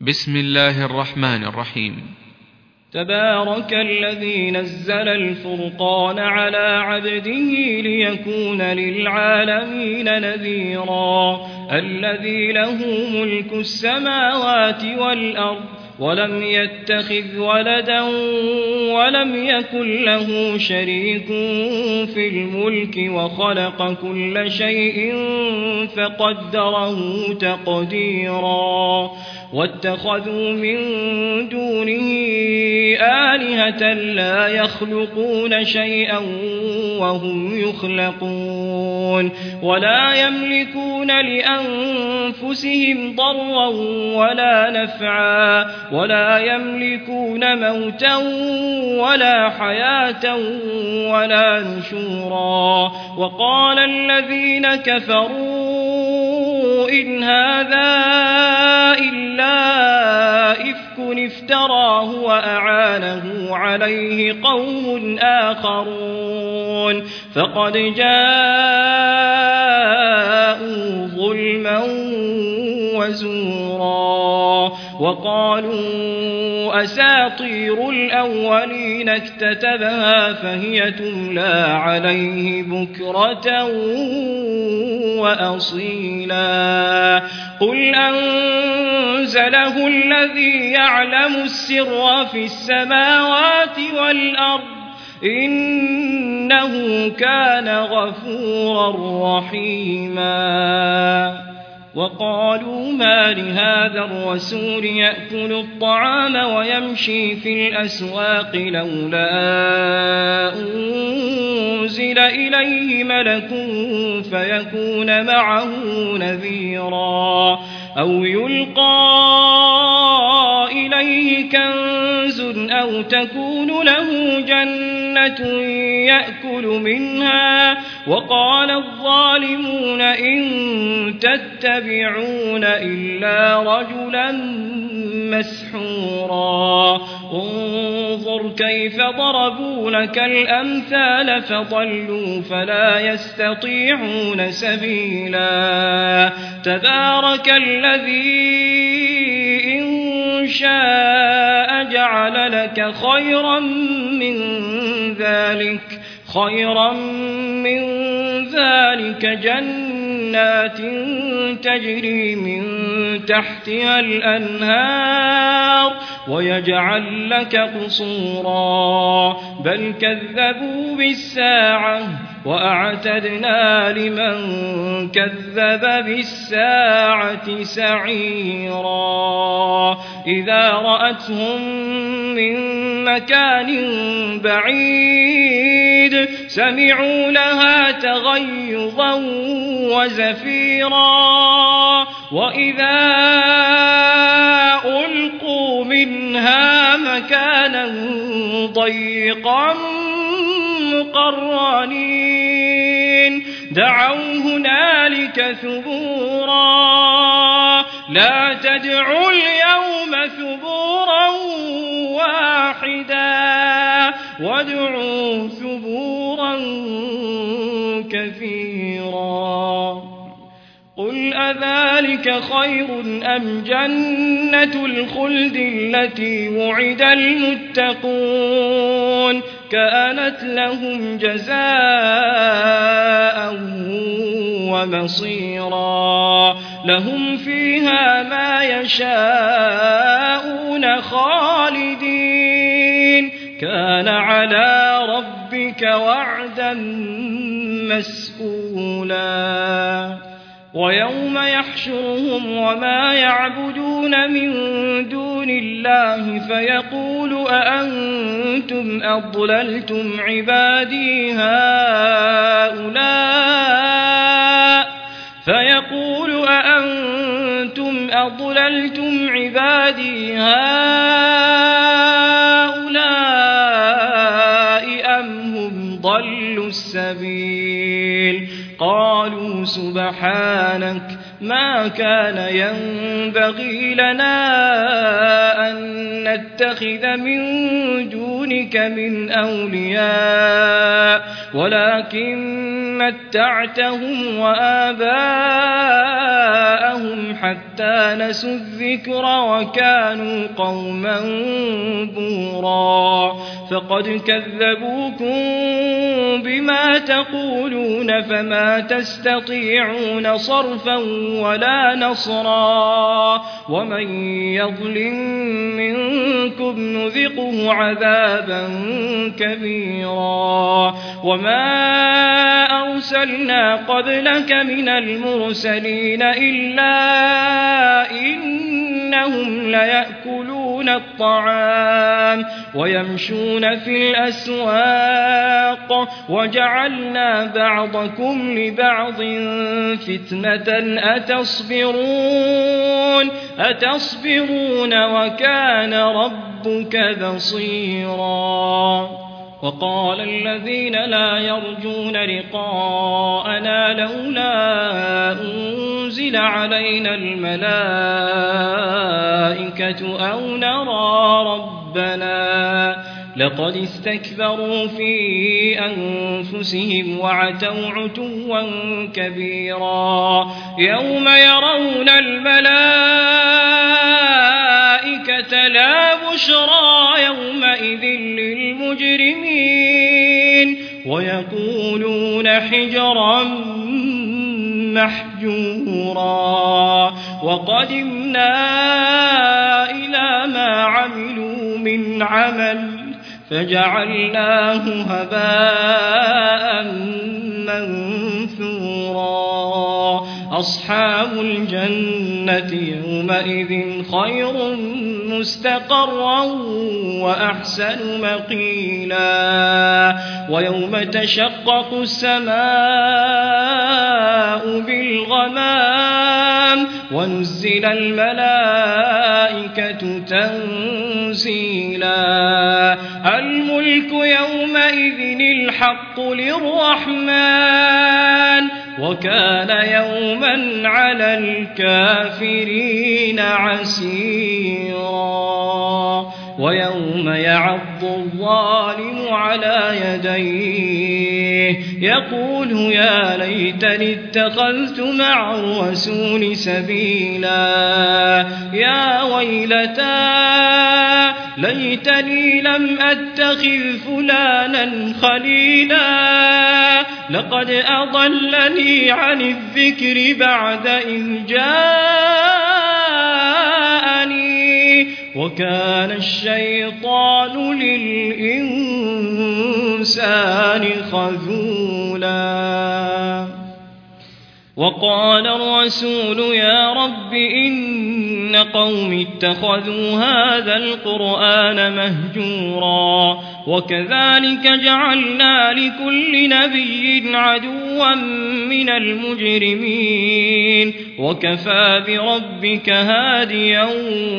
بسم الله الرحمن الرحيم. تبارك الذي نزل الفرقان على عبده ليكون للعالمين نذيرا الذي له ملك السماوات والأرض ولم يتخذ ولدا ولم يكن له شريك في الملك وخلق كل شيء فقدره تقديرا واتخذوا من دونه آلهة لا يخلقون شيئا وهم يخلقون ولا يملكون لأنفسهم ضرا ولا نفعا ولا يملكون موتا ولا حياة ولا نشورا وقال الذين كفروا إن هذا إلا إفك افتراه وأعانه عليه قوم آخرون فقد جاءوا ظلما وزورا وقالوا أساطير الأولين اكتتبها فهي تملى عليه بكرة وأصيلا قل أنزله الذي يعلم السر في السماوات والأرض إنه كان غفورا رحيما وقالوا ما لهذا الرسول يأكل الطعام ويمشي في الأسواق لولا أنزل إليه ملك فيكون معه نذيرا أو يلقى إليه كنز أو تكون له جنة يأكل منها وقال الظالمون إن تتبعون إلا رجلا مسحورا انظر كيف ضربوا لك الأمثال فضلوا فلا يستطيعون سبيلا تبارك الذي إن شاء جعل لك خيرا من ذلك جنات تجري من تحتها الأنهار ويجعل لك قصورا بل كذبوا بالساعة وأعتدنا لمن كذب بالساعة سعيرا إذا رأتهم من مكان بعيد سمعوا لها تغيظا وزفيرا وإذا ألقوا منها مكانا ضيقا مقرنين دعوا هنالك ثبورا لا تدعوا اليوم ثبورا واحدا وادعوا ثبورا كثيرا قل أذلك خير أم جنة الخلد التي وعد المتقون كانت لهم جزاء ومصيرا لهم فيها ما يشاءون خالدين كان على ربك وعدا مسئولا ويوم يحشرهم وما يعبدون من دون الله فيقول أأنتم أضللتم عبادي هؤلاء أم هم ضلوا السبيل قالوا ما كان ينبغي لنا أن نتخذ من دونك من أولياء ولكن متعتهم وآباءهم حتى نسوا الذكر وكانوا قوما بورا فقد كذبوكم بما تقولون فما تستطيعون صرفا ولا نصرا ومن يظلم منكم نذقه عذابا كبيرا وما أرسلنا قبلك من المرسلين إلا إنهم ليأكلون الطعام ويمشون في الأسواق وجعلنا بعضكم لبعض فتنة أتصبرون وكان ربك بصيرا وقال الذين لا يرجون لقاءنا لولا أنزل علينا الملائكة أو نرى ربنا لقد استكبروا في أنفسهم وعتوا عتوا كبيرا يوم يرون الملائكة لا بشرى يومئذ للمجرمين ويقولون حجرا محجورا وقدمنا إلى ما عملوا من عمل فجعلناه هباء منثورا أصحاب الجنة يومئذ خير مستقرا وأحسن مقيلا ويوم تشقق السماء بالغمام ونزل الملائكة تنزيلا الملك يومئذ الحق للرحمن وكان يوما على الكافرين عسيرا ويوم يعض الظالم على يديه يقول يا ليتني اتخذت مع الرسول سبيلا يا ويلتى ليتني لم أتخذ فلانا خليلا لقد أضلني عن الذكر بعد إذ جاءني وكان الشيطان للإنسان خذولا وقال الرسول يا رب إن قوم اتخذوا هذا القرآن مهجورا وكذلك جعلنا لكل نبي عدوا من المجرمين وكفى بربك هاديا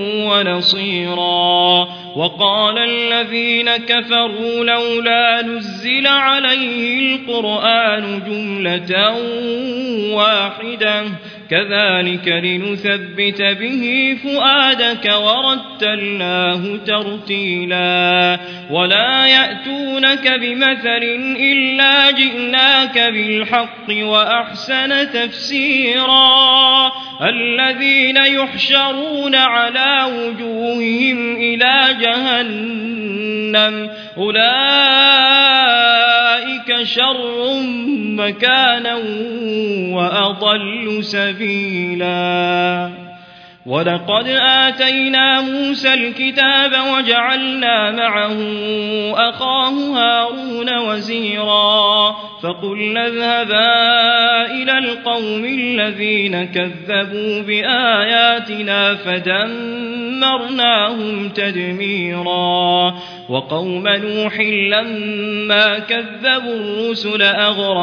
ونصيرا وقال الذين كفروا لولا نزل عليه القرآن جملة واحدة كذلك لنثبت به فؤادك ورتلناه ترتيلا ولا يأتونك بمثل إلا جئناك بالحق وأحسن تفسيرا الذين يحشرون على وجوههم إلى جهنم أولئك شر مكانا وأضل سبيلا ولقد آتينا موسى الكتاب وجعلنا معه أخاه هارون وزيرا فقلنا اذهبا إلى القوم الذين كذبوا بآياتنا فدمرناهم تدميرا وقوم نوح لما كذبوا الرسل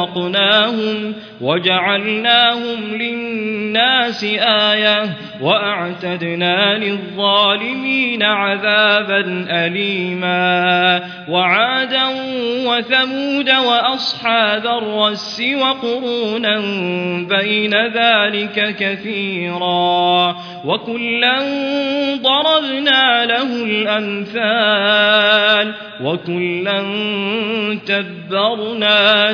أغرقناهم وجعلناهم للناس آية وأعتدنا للظالمين عذابا أليما وعادا وثمود وأصحاب الرس وقرونا بين ذلك كثيرا وكلا ضربنا له الأمثال وكلا تبرنا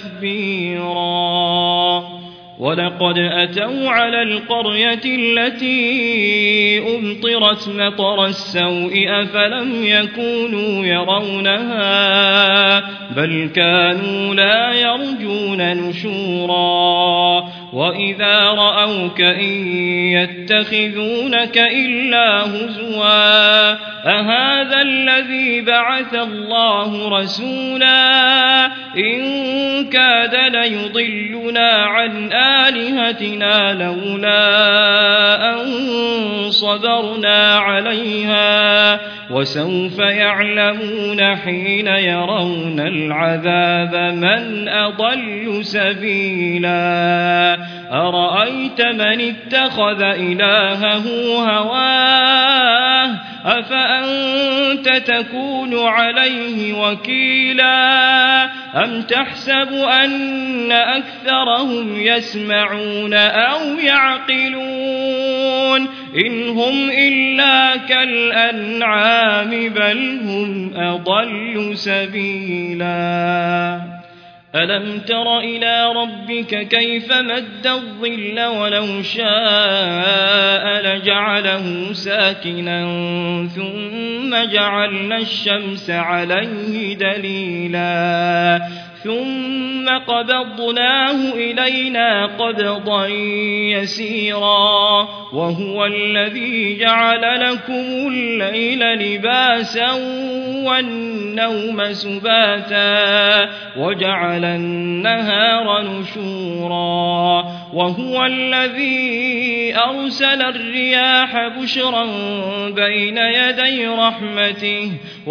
تتبيرا ولقد أتوا على القرية التي أمطرت مطر السوء أفلم يكونوا يرونها بل كانوا لا يرجون نشورا وإذا رأوك إن يتخذونك إلا هزوا أهذا الذي بعث الله رسولا إن كاد ليضلنا عن آلهتنا لولا أن صبرنا عليها وسوف يعلمون حين يرون العذاب من أضل سبيلا أرأيت من اتخذ إلهه هواه أفأنت تكون عليه وكيلا أم تحسب أن أكثرهم يسمعون أو يعقلون إن هم إلا كالأنعام بل هم أضل سبيلا ألم تر إلى ربك كيف مد الظل ولو شاء لجعله ساكنا ثم جعلنا الشمس عليه دليلا ثم قبضناه إلينا قبضا يسيرا وهو الذي جعل لكم الليل لباسا والنوم سباتا وجعل النهار نشورا وهو الذي أرسل الرياح بشرا بين يدي رحمته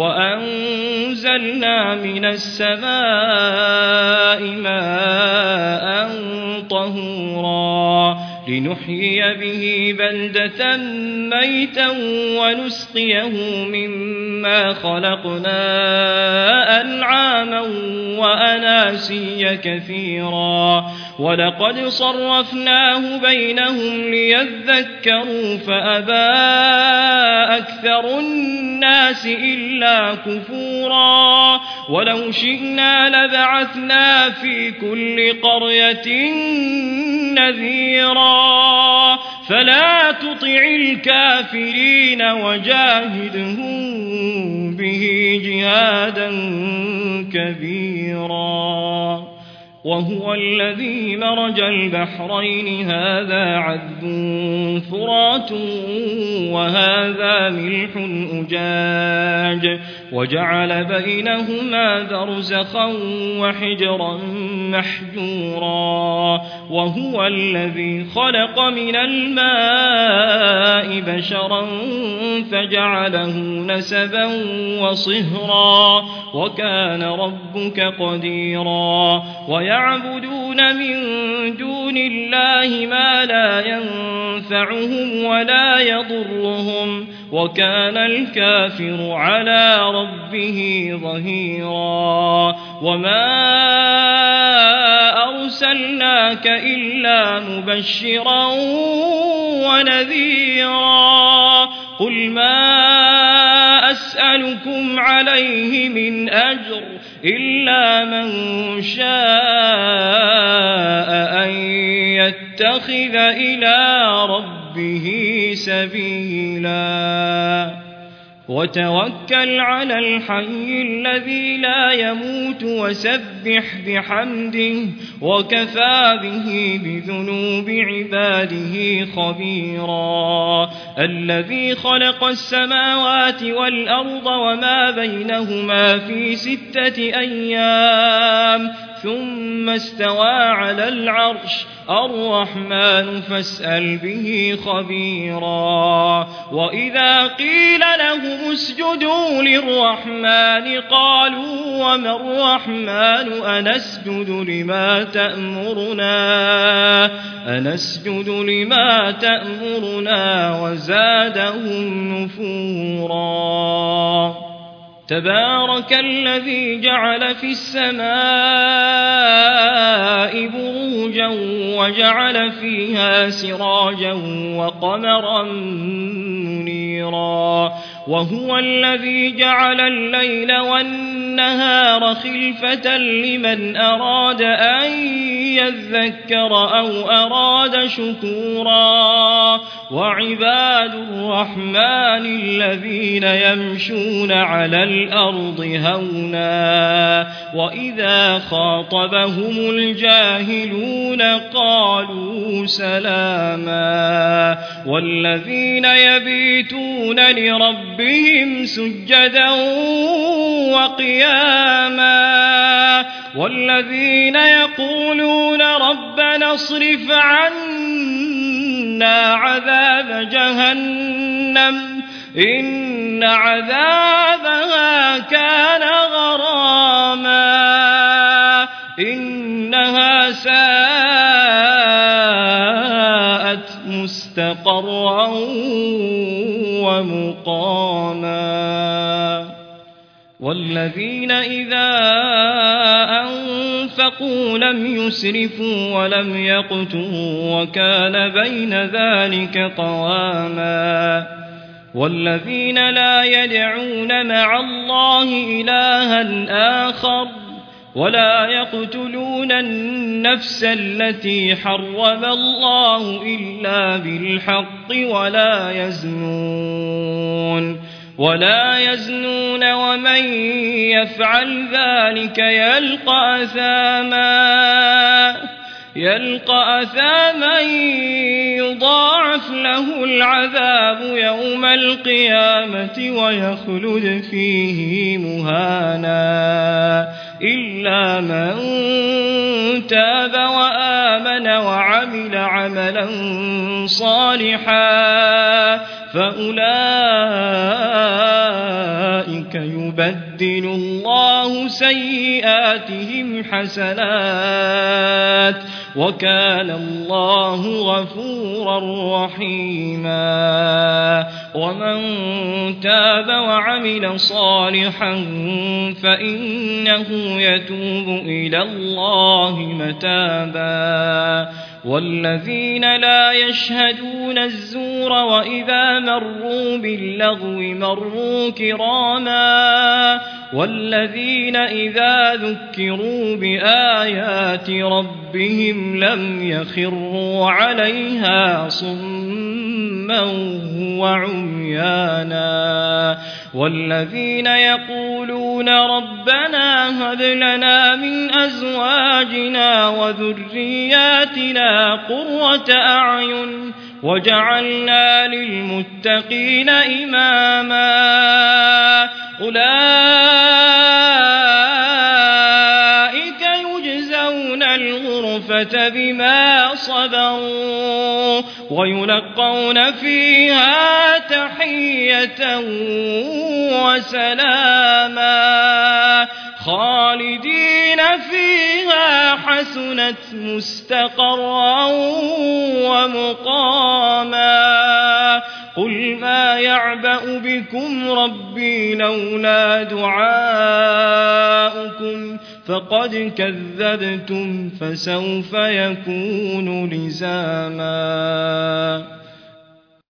وأنزلنا من السماء ماء طهورا لنحيي به بلدة ميتا ونسقيه مما خلقنا أنعاما وأناسيا كثيرا ولقد صرفناه بينهم ليذكروا فأبى أكثر الناس إلا كفورا ولو شئنا لبعثنا في كل قرية نذيرا فلا تطع الكافرين وجاهدهم به جهادا كبيرا وهو الذي مرج البحرين هذا عذب فرات وهذا ملح أجاج وجعل بينهما برزخا وحجرا محجورا وهو الذي خلق من الماء بشرا فجعله نسبا وصهرا وكان ربك قديرا ويعبدون من دون الله ما لا ينفعهم ولا يضرهم وكان الكافر على ربه ظهيرا وما أرسلناك إلا مبشرا ونذيرا قل ما أسألكم عليه من أجر إلا من شاء أن يتخذ إلى ربه سبيلا وتوكل على الحي الذي لا يموت وسبح بحمده وكفى به بذنوب عباده خبيرا الذي خلق السماوات والأرض وما بينهما في 6 أيام ثم استوى على العرش الرحمن فاسأل به خبيرا وإذا قيل لهم اسجدوا للرحمن قالوا وما الرحمن أنسجد لما تأمرنا وزادهم نفورا تبارك الذي جعل في السماء بروجا وجعل فيها سراجا وقمرا منيرا وهو الذي جعل الليل والنهار خلفة لمن أراد أن يذكر أو أراد شكورا وعباد الرحمن الذين يمشون على الأرض هونا وإذا خاطبهم الجاهلون قالوا سلاما والذين يبيتون لربهم سجدا وقياما والذين يقولون ربنا اصرف عنا عذاب جهنم إن عذابها كان غراما إنها ساءت مستقرا ومقاما والذين إذا أنفقوا لم يسرفوا ولم يقتروا وكان بين ذلك قواما والذين لا يدعون مع الله إلها آخر ولا يقتلون النفس التي حرم الله إلا بالحق ولا يزنون ومن يفعل ذلك يلقى أثاما يضاعف له العذاب يوم القيامة ويخلد فيه مهانا إلا من تاب وآمن وعمل عملا صالحا فأولئك يبدل الله سيئاتهم حسنات وكان الله غفورا رحيما ومن تاب وعمل صالحا فإنه يتوب إلى الله متابا والذين لا يشهدون الزور وإذا مروا باللغو مروا كراما والذين إذا ذكروا بآيات ربهم لم يخروا عليها صما وعميانا والذين يقولون ربنا هب لنا من أزواجنا وذرياتنا قرة أعين وجعلنا للمتقين إماما أولئك يجزون الغرفة بما صبروا ويلقون فيها تحية وسلاما خالدين فيها حسنت مستقرا ومقاما قل ما يعبأ بكم ربي لولا دعاؤكم فقد كذبتم فسوف يكون لزاما